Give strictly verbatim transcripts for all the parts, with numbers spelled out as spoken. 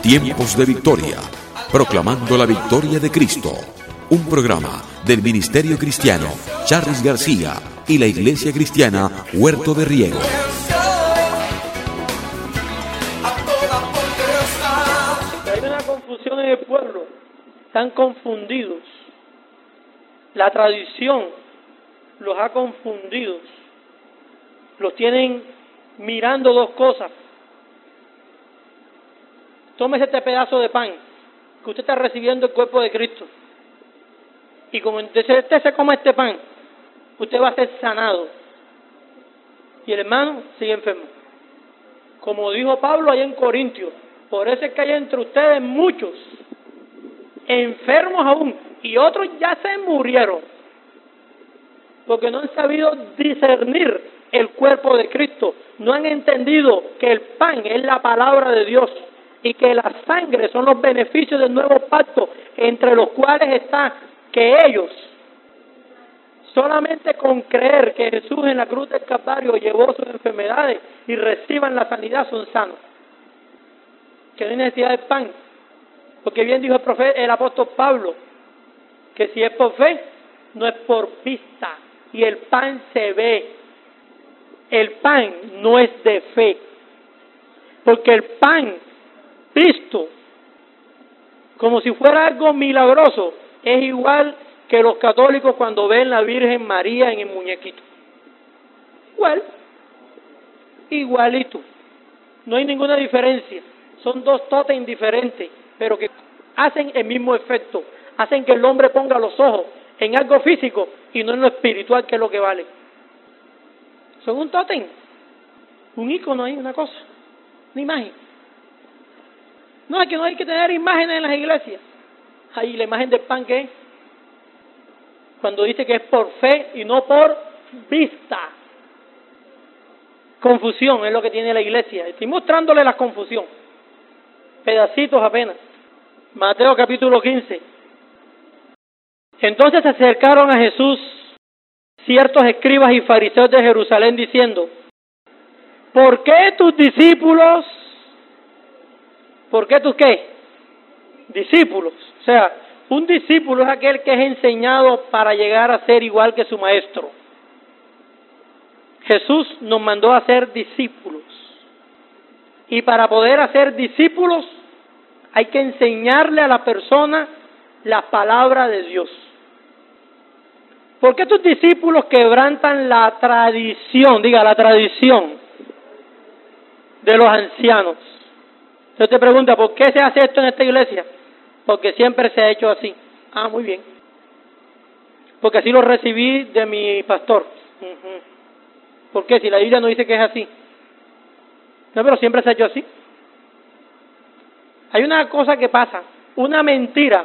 Tiempos de Victoria, proclamando la victoria de Cristo. Un programa del Ministerio Cristiano Charles García y la Iglesia Cristiana Huerto de Riego. Hay una confusión en el pueblo, están confundidos. La tradición los ha confundido. Los tienen mirando dos cosas. Tómese este pedazo de pan, que usted está recibiendo el cuerpo de Cristo. Y como usted se come este pan, usted va a ser sanado. Y el hermano sigue enfermo. Como dijo Pablo allá en Corintios, por eso es que hay entre ustedes muchos enfermos aún, y otros ya se murieron, porque no han sabido discernir el cuerpo de Cristo, no han entendido que el pan es la palabra de Dios, y que la sangre son los beneficios del nuevo pacto, entre los cuales está que ellos, solamente con creer que Jesús en la cruz del Calvario llevó sus enfermedades y reciban la sanidad, son sanos. Que no hay necesidad de pan, porque bien dijo el profeta, el apóstol Pablo, que si es por fe, no es por vista, y el pan se ve. El pan no es de fe, porque el pan visto como si fuera algo milagroso es igual que los católicos cuando ven la Virgen María en el muñequito. Igual, igualito, no hay ninguna diferencia. Son dos tótems diferentes, pero que hacen el mismo efecto, hacen que el hombre ponga los ojos en algo físico y no en lo espiritual, que es lo que vale. Son un tótem, un ícono ahí, una cosa, una imagen. No, es que no hay que tener imágenes en las iglesias. Ahí la imagen del pan, ¿qué es? Cuando dice que es por fe y no por vista. Confusión es lo que tiene la iglesia. Estoy mostrándole la confusión. Pedacitos apenas. Mateo capítulo quince. Entonces se acercaron a Jesús ciertos escribas y fariseos de Jerusalén diciendo: ¿por qué tus discípulos, por qué tus qué? Discípulos. O sea, un discípulo es aquel que es enseñado para llegar a ser igual que su maestro. Jesús nos mandó a ser discípulos. Y para poder hacer discípulos hay que enseñarle a la persona la palabra de Dios. ¿Por qué tus discípulos quebrantan la tradición, diga la tradición de los ancianos? Entonces te pregunta, ¿por qué se hace esto en esta iglesia? Porque siempre se ha hecho así. Ah, muy bien. Porque así lo recibí de mi pastor. Uh-huh. ¿Por qué? Si la Biblia no dice que es así. No, pero siempre se ha hecho así. Hay una cosa que pasa, una mentira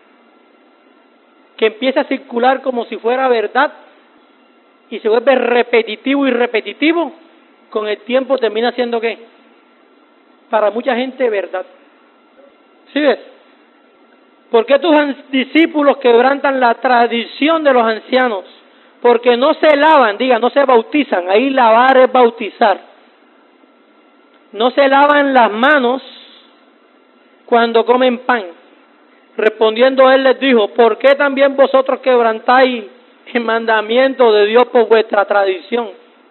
que empieza a circular como si fuera verdad y se vuelve repetitivo y repetitivo, con el tiempo termina siendo ¿qué? Para mucha gente verdad. ¿Sí ves? ¿Por qué tus discípulos quebrantan la tradición de los ancianos? Porque no se lavan, diga, no se bautizan. Ahí lavar es bautizar. No se lavan las manos cuando comen pan. Respondiendo él les dijo: ¿por qué también vosotros quebrantáis el mandamiento de Dios por vuestra tradición?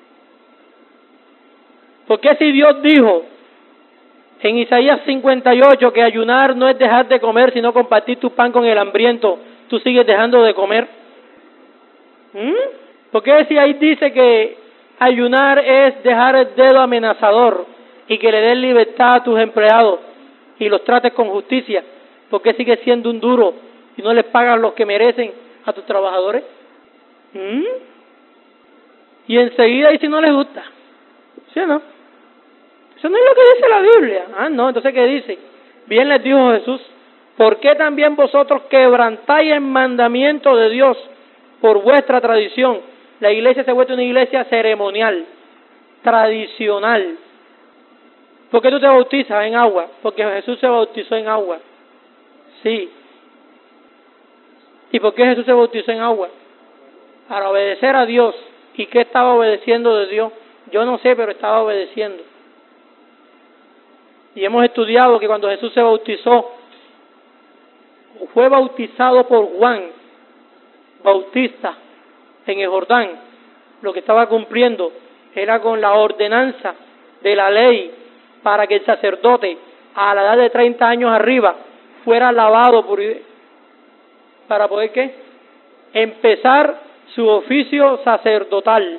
¿Por qué si Dios dijo en Isaías cincuenta y ocho que ayunar no es dejar de comer, sino compartir tu pan con el hambriento, tú sigues dejando de comer? ¿Mm? ¿Por qué si ahí dice que ayunar es dejar el dedo amenazador y que le des libertad a tus empleados y los trates con justicia? ¿Por qué sigues siendo un duro y no les pagas lo que merecen a tus trabajadores? ¿Mm? Y enseguida, ¿y si no les gusta? ¿Sí o no? Eso no es lo que dice la Biblia. Ah, no, entonces ¿qué dice? Bien les dijo Jesús: ¿por qué también vosotros quebrantáis el mandamiento de Dios por vuestra tradición? La iglesia se ha vuelto una iglesia ceremonial, tradicional. ¿Por qué tú te bautizas en agua? Porque Jesús se bautizó en agua. Sí. ¿Y por qué Jesús se bautizó en agua? Para obedecer a Dios. ¿Y qué estaba obedeciendo de Dios? Yo no sé, pero estaba obedeciendo. Y hemos estudiado que cuando Jesús se bautizó, fue bautizado por Juan Bautista en el Jordán, lo que estaba cumpliendo era con la ordenanza de la ley para que el sacerdote a la edad de treinta años arriba fuera lavado por, para poder ¿qué? empezar su oficio sacerdotal.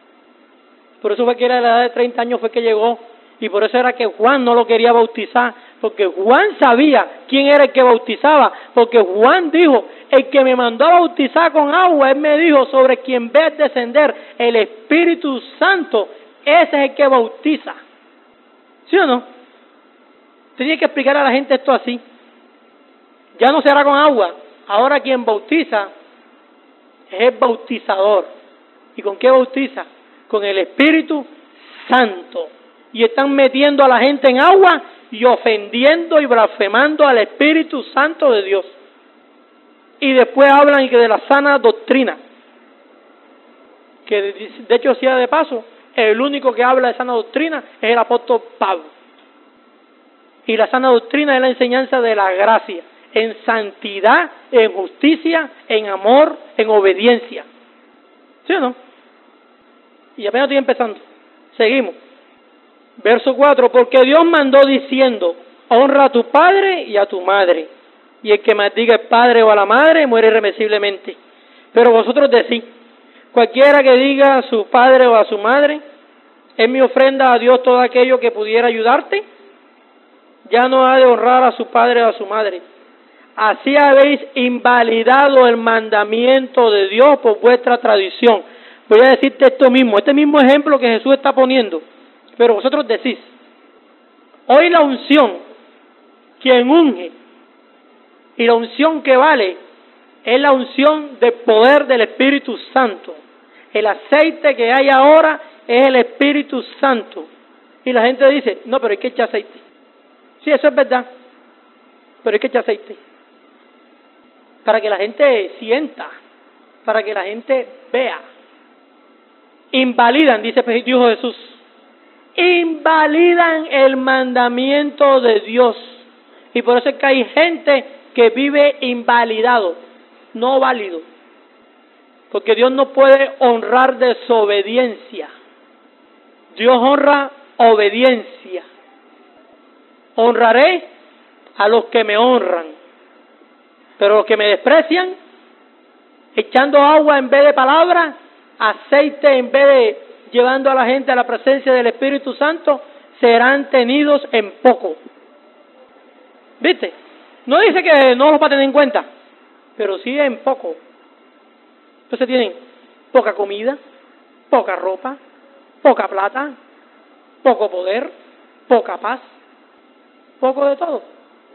Por eso fue que a la edad de treinta años fue que llegó, y por eso era que Juan no lo quería bautizar, porque Juan sabía quién era el que bautizaba, porque Juan dijo, el que me mandó a bautizar con agua, él me dijo, sobre quien ves descender el Espíritu Santo, ese es el que bautiza. ¿Sí o no? Tenía que explicar a la gente esto así. Ya no será con agua, ahora quien bautiza es el bautizador. ¿Y con qué bautiza? Con el Espíritu Santo. Y están metiendo a la gente en agua y ofendiendo y blasfemando al Espíritu Santo de Dios. Y después hablan que de la sana doctrina, que de hecho, sea de paso, el único que habla de sana doctrina es el apóstol Pablo. Y la sana doctrina es la enseñanza de la gracia, en santidad, en justicia, en amor, en obediencia. ¿Sí o no? Y apenas estoy empezando. Seguimos. Verso cuatro, porque Dios mandó diciendo, honra a tu padre y a tu madre, y el que maldiga al padre o a la madre muere irremisiblemente. Pero vosotros decís, cualquiera que diga a su padre o a su madre, es mi ofrenda a Dios todo aquello que pudiera ayudarte, ya no ha de honrar a su padre o a su madre. Así habéis invalidado el mandamiento de Dios por vuestra tradición. Voy a decirte esto mismo, este mismo ejemplo que Jesús está poniendo. Pero vosotros decís, hoy la unción, quien unge, y la unción que vale, es la unción del poder del Espíritu Santo. El aceite que hay ahora es el Espíritu Santo. Y la gente dice, no, pero hay que echar aceite. Sí, eso es verdad, pero hay que echar aceite. Para que la gente sienta, para que la gente vea. Invalidan, dice dijo Jesús, invalidan el mandamiento de Dios. Y por eso es que hay gente que vive invalidado, no válido. Porque Dios no puede honrar desobediencia. Dios honra obediencia. Honraré a los que me honran, pero los que me desprecian, echando agua en vez de palabras, aceite en vez de llevando a la gente a la presencia del Espíritu Santo, serán tenidos en poco. ¿Viste? No dice que no los va a tener en cuenta, pero sí en poco. Entonces tienen poca comida, poca ropa, poca plata, poco poder, poca paz, poco de todo,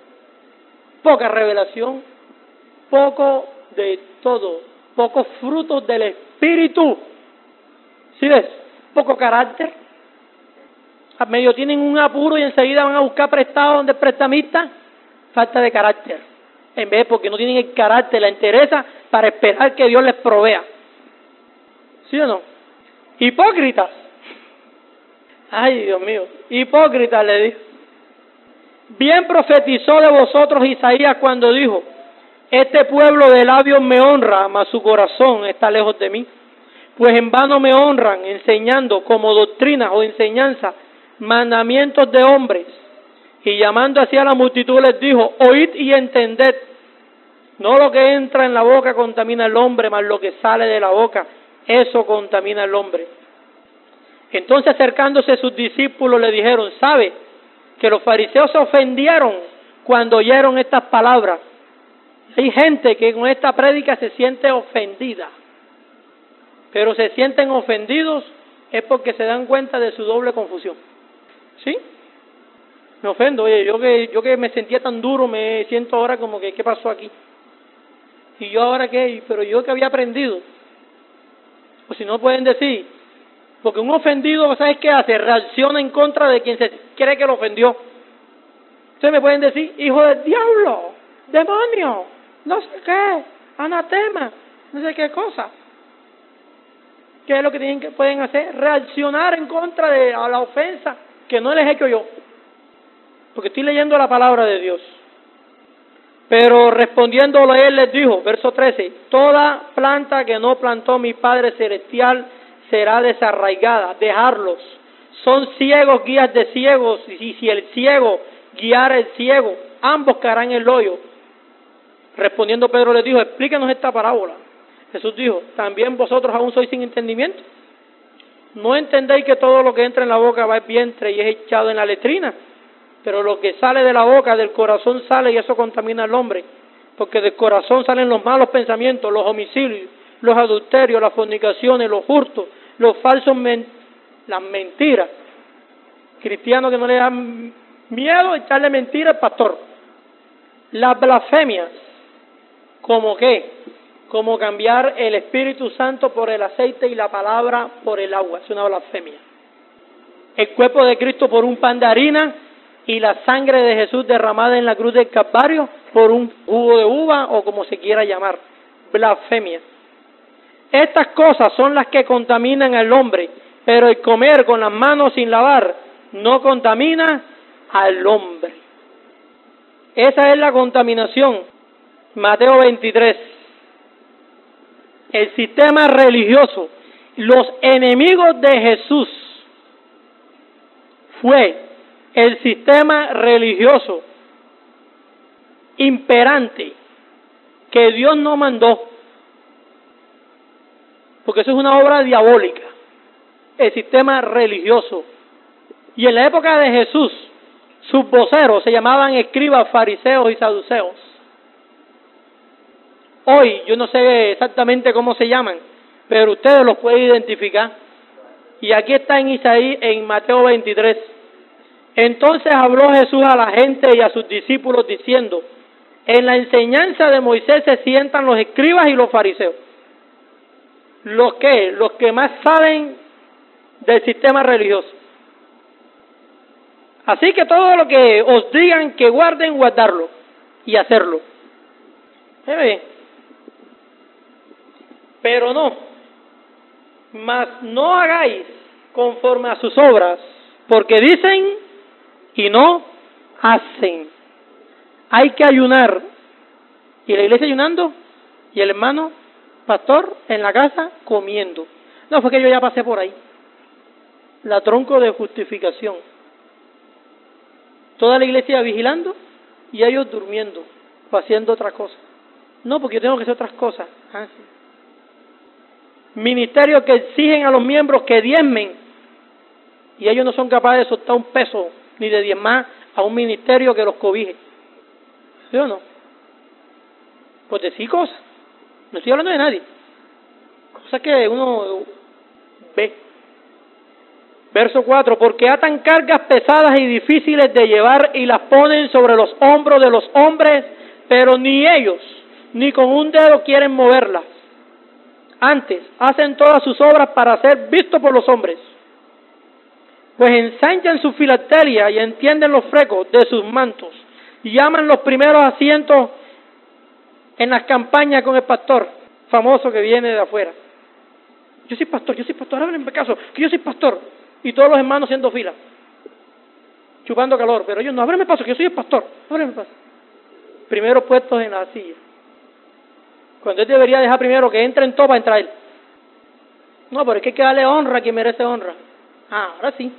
poca revelación, poco de todo, pocos frutos del Espíritu. ¿Sí ves? Poco carácter. A medio tienen un apuro y enseguida van a buscar prestado donde el prestamista. Falta de carácter. En vez porque no tienen el carácter, la interesa para esperar que Dios les provea. ¿Sí o no? Hipócritas. Ay, Dios mío. Hipócritas, le dijo. Bien profetizó de vosotros Isaías cuando dijo, este pueblo de labios me honra, mas su corazón está lejos de mí. Pues en vano me honran, enseñando como doctrinas o enseñanza mandamientos de hombres. Y llamando así a la multitud les dijo, oíd y entended. No lo que entra en la boca contamina al hombre, mas lo que sale de la boca, eso contamina al hombre. Entonces acercándose sus discípulos le dijeron, ¿sabe que los fariseos se ofendieron cuando oyeron estas palabras? Hay gente que con esta prédica se siente ofendida, pero se sienten ofendidos es porque se dan cuenta de su doble confusión. ¿Sí? Me ofendo, oye, yo que yo que me sentía tan duro, me siento ahora como que, ¿qué pasó aquí? Y yo ahora qué, pero yo que había aprendido. O si no pueden decir, porque un ofendido, ¿sabes qué hace? Reacciona en contra de quien se cree que lo ofendió. Ustedes me pueden decir, hijo del diablo, demonio, no sé qué, anatema, no sé qué cosa. ¿Qué es lo que tienen que pueden hacer? Reaccionar en contra de a la ofensa que no les he hecho yo. porque estoy leyendo la palabra de Dios. Pero respondiéndole él les dijo, verso trece, toda planta que no plantó mi Padre Celestial será desarraigada, dejarlos. Son ciegos guías de ciegos, y si el ciego guiara el ciego, ambos caerán en el hoyo. Respondiendo Pedro les dijo, explíquenos esta parábola. Jesús dijo, ¿también vosotros aún sois sin entendimiento? ¿No entendéis que todo lo que entra en la boca va al vientre y es echado en la letrina? Pero lo que sale de la boca, del corazón sale, y eso contamina al hombre. Porque del corazón salen los malos pensamientos, los homicidios, los adulterios, las fornicaciones, los hurtos, los falsos, men las mentiras. Cristianos que no le dan miedo echarle mentira al pastor. Las blasfemias, ¿como qué? Como cambiar el Espíritu Santo por el aceite y la palabra por el agua. Es una blasfemia. El cuerpo de Cristo por un pan de harina y la sangre de Jesús derramada en la cruz del Calvario por un jugo de uva o como se quiera llamar. Blasfemia. Estas cosas son las que contaminan al hombre, pero el comer con las manos sin lavar no contamina al hombre. Esa es la contaminación. Mateo veintitrés. El sistema religioso, los enemigos de Jesús, fue el sistema religioso imperante que Dios no mandó, porque eso es una obra diabólica, el sistema religioso. Y en la época de Jesús, sus voceros se llamaban escribas, fariseos y saduceos. Hoy, yo no sé exactamente cómo se llaman, pero ustedes los pueden identificar. Y aquí está en Isaías, en Mateo veintitrés. Entonces habló Jesús a la gente y a sus discípulos diciendo, en la enseñanza de Moisés se sientan los escribas y los fariseos. ¿Los qué? Los que más saben del sistema religioso. Así que todo lo que os digan que guarden, guardarlo y hacerlo. ¿Se ve? Pero no, mas no hagáis conforme a sus obras, porque dicen y no hacen. Hay que ayunar. Y la iglesia ayunando, y el hermano pastor en la casa comiendo. No, fue que yo ya pasé por ahí. La tronco de justificación. Toda la iglesia vigilando y ellos durmiendo o haciendo otra cosa. No, porque yo tengo que hacer otras cosas. Ah, sí. Ministerios que exigen a los miembros que diezmen y ellos no son capaces de soltar un peso ni de diezmar a un ministerio que los cobije. ¿Sí o no? Pues decir cosas. No estoy hablando de nadie. Cosas que uno ve. Verso cuatro, porque atan cargas pesadas y difíciles de llevar y las ponen sobre los hombros de los hombres, pero ni ellos, ni con un dedo quieren moverlas. Antes, hacen todas sus obras para ser vistos por los hombres. Pues ensanchan su filatelia y entienden los frecos de sus mantos, y llaman los primeros asientos en las campañas con el pastor famoso que viene de afuera. Yo soy pastor, yo soy pastor, háblenme caso, que yo soy pastor. Y todos los hermanos haciendo fila, chupando calor, pero ellos no, ábreme paso, que yo soy el pastor, ábreme paso. Primero puestos en la silla. Cuando él debería dejar primero que entre en todo para entrar él. No, pero es que hay que darle honra a quien merece honra. Ah, ahora sí.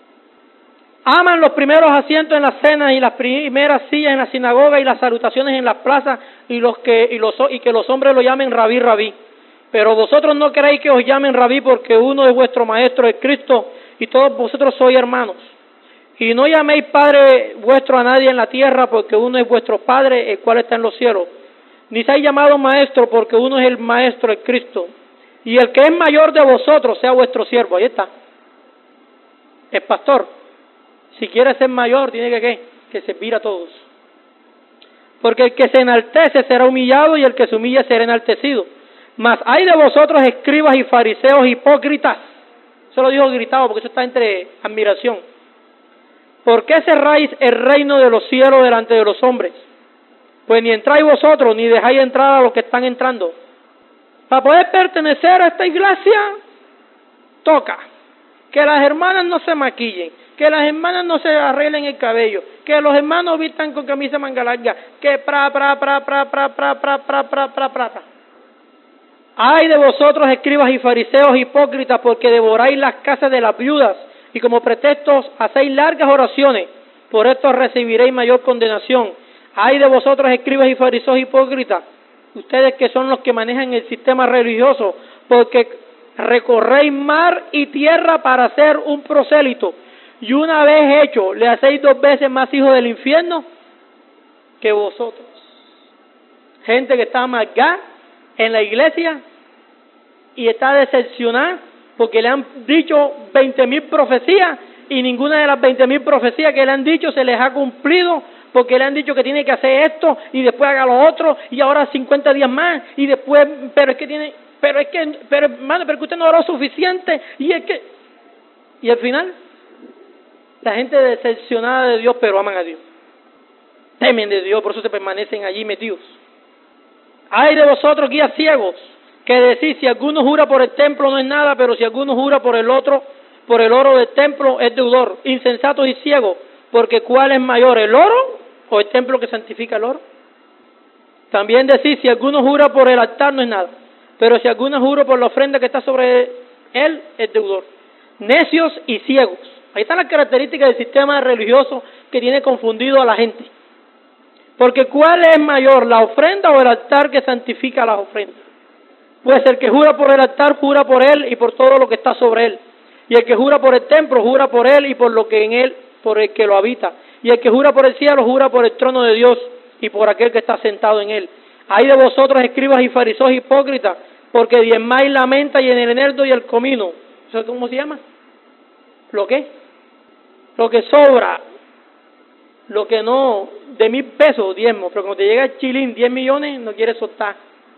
Aman los primeros asientos en las cenas y las primeras sillas en la sinagoga y las salutaciones en las plazas y los que y los y que los hombres lo llamen rabí, rabí. Pero vosotros no queréis que os llamen rabí porque uno es vuestro maestro, es Cristo, y todos vosotros sois hermanos. Y no llaméis Padre vuestro a nadie en la tierra porque uno es vuestro Padre, el cual está en los cielos. Ni seáis llamados maestro porque uno es el maestro, el Cristo. Y el que es mayor de vosotros sea vuestro siervo. Ahí está. El pastor, si quiere ser mayor, tiene que ¿qué? Que servir a todos. Porque el que se enaltece será humillado y el que se humilla será enaltecido. Mas hay de vosotros escribas y fariseos hipócritas. Eso lo dijo gritado porque eso está entre admiración. ¿Por qué cerráis el reino de los cielos delante de los hombres? Pues ni entráis vosotros ni dejáis entrar a los que están entrando. Para poder pertenecer a esta iglesia, toca que las hermanas no se maquillen, que las hermanas no se arreglen el cabello, que los hermanos vistan con camisa manga larga, que pra, pra, pra, pra, pra, pra, pra, pra, pra, pra, pra. Ay de vosotros, escribas y fariseos hipócritas, porque devoráis las casas de las viudas, y como pretextos hacéis largas oraciones, por esto recibiréis mayor condenación. Ay de vosotros, escribas y fariseos hipócritas, ustedes que son los que manejan el sistema religioso, porque recorréis mar y tierra para ser un prosélito, y una vez hecho, le hacéis dos veces más hijos del infierno que vosotros. Gente que está amargada en la iglesia y está decepcionada porque le han dicho veinte mil profecías y ninguna de las veinte mil profecías que le han dicho se les ha cumplido, porque le han dicho que tiene que hacer esto y después haga lo otro y ahora cincuenta días más y después, pero es que tiene, pero es que, pero hermano, pero es que usted no oró suficiente y es que, y al final, la gente decepcionada de Dios, pero aman a Dios, temen de Dios, por eso se permanecen allí metidos. Ay de vosotros, guías ciegos, que decís, si alguno jura por el templo no es nada, pero si alguno jura por el otro, por el oro del templo es deudor. Insensatos y ciegos, porque ¿cuál es mayor, el oro o el templo que santifica el oro? También decís, si alguno jura por el altar no es nada, pero si alguno jura por la ofrenda que está sobre él es deudor. Necios y ciegos. Ahí están las características del sistema religioso que tiene confundido a la gente. Porque ¿cuál es mayor, la ofrenda o el altar que santifica las ofrendas? Pues el que jura por el altar, jura por él y por todo lo que está sobre él. Y el que jura por el templo, jura por él y por lo que en él, por el que lo habita. Y el que jura por el cielo, jura por el trono de Dios y por aquel que está sentado en él. Ay de vosotros, escribas y fariseos hipócritas, porque diezmáis la menta y en el eneldo y el comino. ¿Eso cómo se llama? ¿Lo qué? Lo que sobra, lo que no, de mil pesos, diezmo, pero cuando te llega el chilín, diez millones, no quieres soltar.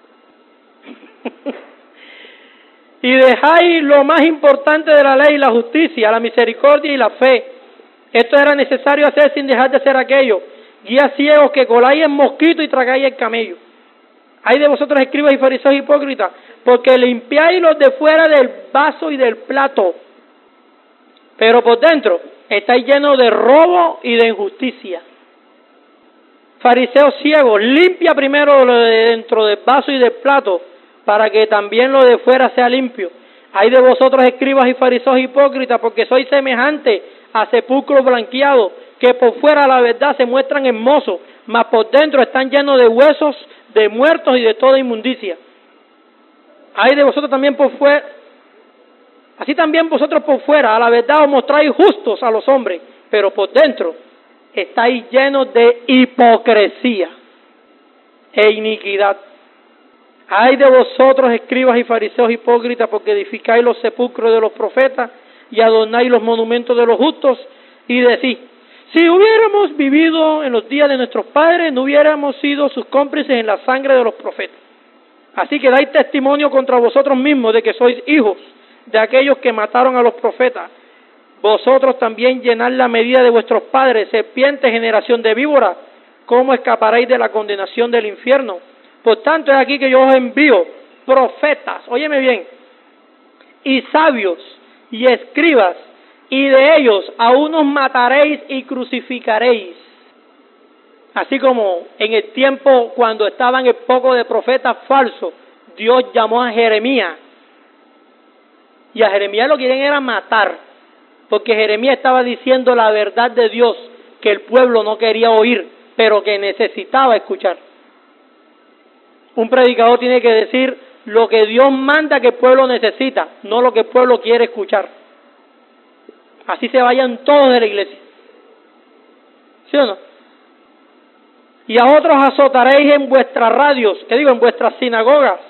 Y dejáis lo más importante de la ley, la justicia, la misericordia y la fe. Esto era necesario hacer sin dejar de hacer aquello. Guías ciegos que coláis el mosquito y tragáis el camello. Ay de vosotros, escribas y fariseos hipócritas, porque limpiáis los de fuera del vaso y del plato, pero por dentro estáis llenos de robo y de injusticia. Fariseos ciegos, limpia primero lo de dentro del vaso y del plato, para que también lo de fuera sea limpio. Ay de vosotros, escribas y fariseos hipócritas, porque sois semejantes a sepulcros blanqueados, que por fuera la verdad se muestran hermosos, mas por dentro están llenos de huesos, de muertos y de toda inmundicia. Ay de vosotros también por fuera, así también vosotros por fuera, a la verdad os mostráis justos a los hombres, pero por dentro estáis llenos de hipocresía e iniquidad. Ay de vosotros, escribas y fariseos hipócritas, porque edificáis los sepulcros de los profetas y adornáis los monumentos de los justos, y decís, si hubiéramos vivido en los días de nuestros padres, no hubiéramos sido sus cómplices en la sangre de los profetas. Así que dais testimonio contra vosotros mismos de que sois hijos de aquellos que mataron a los profetas. Vosotros también llenad la medida de vuestros padres, serpientes, generación de víboras, ¿cómo escaparéis de la condenación del infierno? Por tanto, es aquí que yo os envío profetas, óyeme bien, y sabios, y escribas, y de ellos a unos mataréis y crucificaréis. Así como en el tiempo cuando estaban el poco de profetas falsos, Dios llamó a Jeremías, y a Jeremías lo que querían era matar, porque Jeremías estaba diciendo la verdad de Dios que el pueblo no quería oír, pero que necesitaba escuchar. Un predicador tiene que decir lo que Dios manda que el pueblo necesita, no lo que el pueblo quiere escuchar. Así se vayan todos de la iglesia. ¿Sí o no? Y a otros azotaréis en vuestras radios, ¿qué digo? En vuestras sinagogas.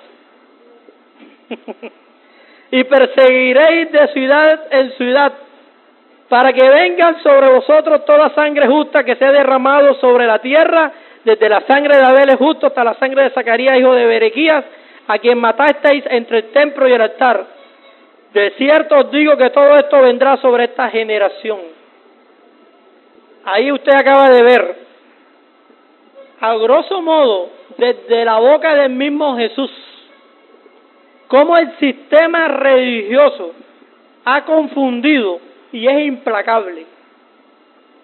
Y perseguiréis de ciudad en ciudad, para que vengan sobre vosotros toda sangre justa que se ha derramado sobre la tierra, desde la sangre de Abel justo hasta la sangre de Zacarías, hijo de Berequías, a quien matasteis entre el templo y el altar. De cierto os digo que todo esto vendrá sobre esta generación. Ahí usted acaba de ver, a grosso modo, desde la boca del mismo Jesús, cómo el sistema religioso ha confundido y es implacable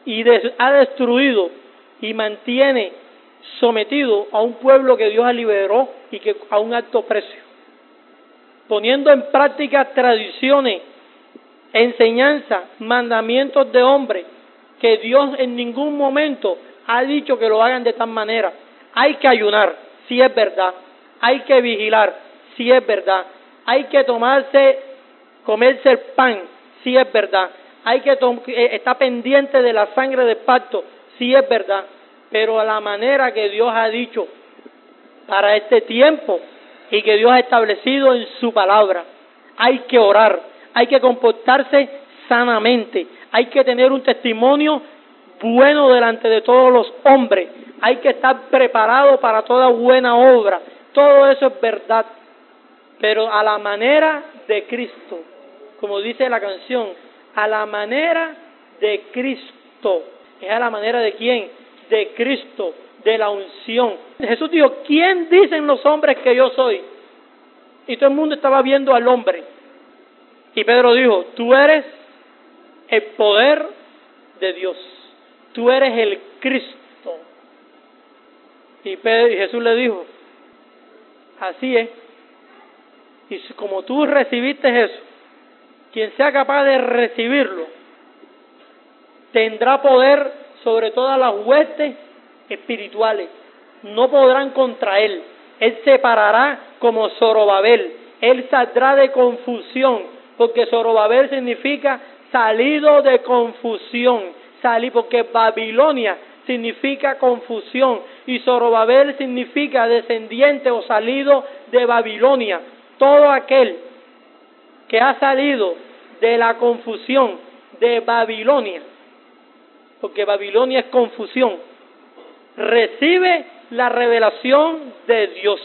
y de, ha destruido y mantiene sometido a un pueblo que Dios liberó y que a un alto precio, poniendo en práctica tradiciones, enseñanzas, mandamientos de hombres que Dios en ningún momento ha dicho que lo hagan de tal manera. Hay que ayunar, sí es verdad. Hay que vigilar, sí es verdad. Hay que tomarse, comerse el pan, sí es verdad. Hay que tom- estar pendiente de la sangre del pacto, sí es verdad. Pero a la manera que Dios ha dicho para este tiempo y que Dios ha establecido en su palabra. Hay que orar, hay que comportarse sanamente, hay que tener un testimonio bueno delante de todos los hombres, hay que estar preparado para toda buena obra. Todo eso es verdad, pero a la manera de Cristo, como dice la canción, a la manera de Cristo. ¿Es a la manera de quién? De Cristo, de la unción. Jesús dijo, ¿quién dicen los hombres que yo soy? Y todo el mundo estaba viendo al hombre. Y Pedro dijo, tú eres el poder de Dios. Tú eres el Cristo. Y, Pedro, y Jesús le dijo, así es. Y como tú recibiste eso, quien sea capaz de recibirlo, tendrá poder sobre todas las huestes espirituales. No podrán contra él. Él se parará como Zorobabel. Él saldrá de confusión, porque Zorobabel significa salido de confusión. Salí, porque Babilonia significa confusión y Zorobabel significa descendiente o salido de Babilonia. Todo aquel que ha salido de la confusión de Babilonia, porque Babilonia es confusión, recibe la revelación de Dios.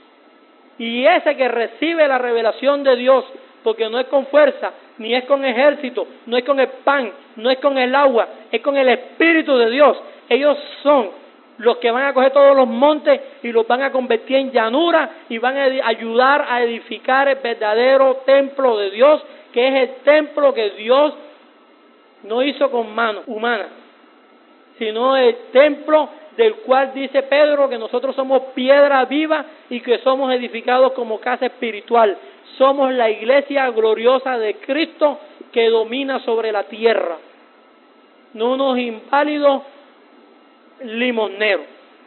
Y ese que recibe la revelación de Dios, porque no es con fuerza, ni es con ejército, no es con el pan, no es con el agua, es con el Espíritu de Dios. Ellos son los que van a coger todos los montes y los van a convertir en llanura y van a ayudar a edificar el verdadero templo de Dios, que es el templo que Dios no hizo con manos humanas, sino el templo del cual dice Pedro que nosotros somos piedra viva y que somos edificados como casa espiritual. Somos la iglesia gloriosa de Cristo que domina sobre la tierra, no unos inválidos limoneros.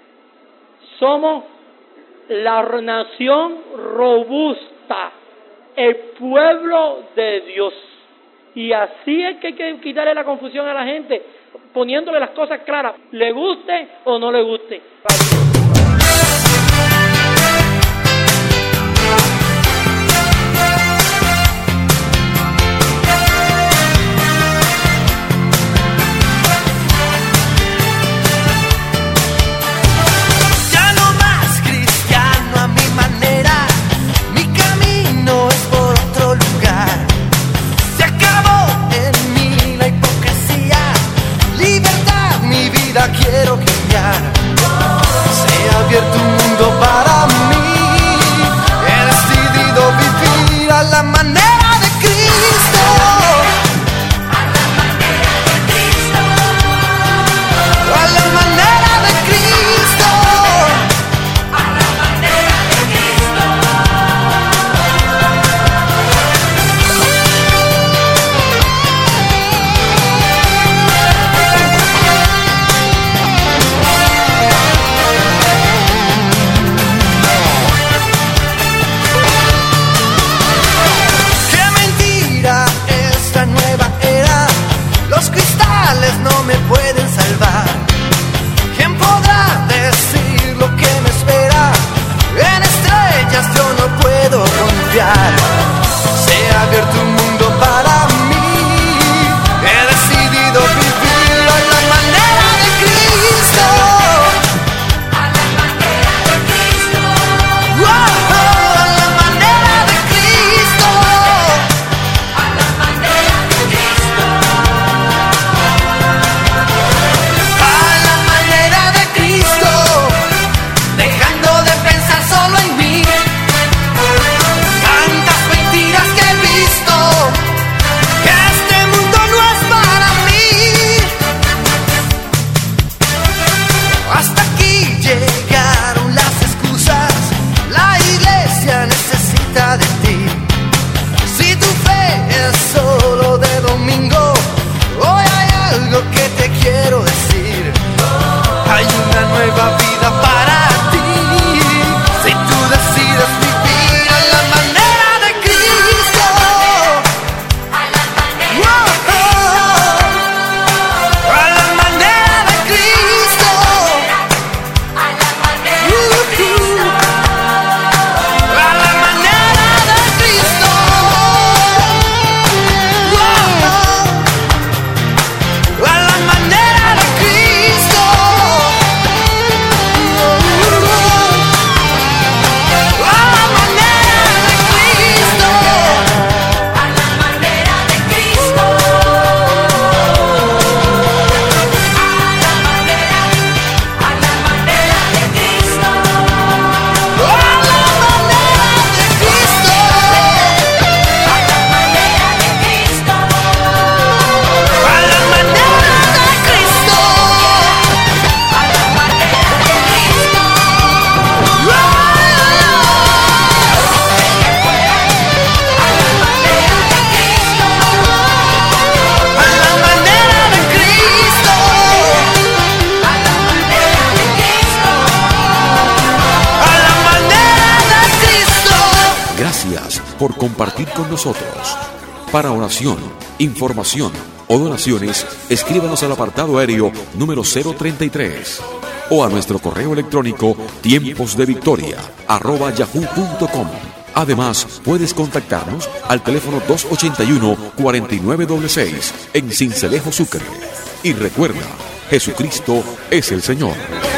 Somos la nación robusta, el pueblo de Dios. Y así es que hay que quitarle la confusión a la gente, poniéndole las cosas claras, le guste o no le guste. Quiero cambiar, se ha abierto un mundo para mí, he decidido vivir a la manera de Cristo, a la manera de Cristo, a la manera de Cristo, a la manera de Cristo. compartir con nosotros. Para oración, información o donaciones, escríbanos al apartado aéreo número cero treinta y tres o a nuestro correo electrónico tiemposdevictoria arroba yahoo punto com. Además, puedes contactarnos al teléfono dos ochenta y uno, cuarenta y nueve sesenta y seis en Sincelejo, Sucre. Y recuerda, Jesucristo es el Señor.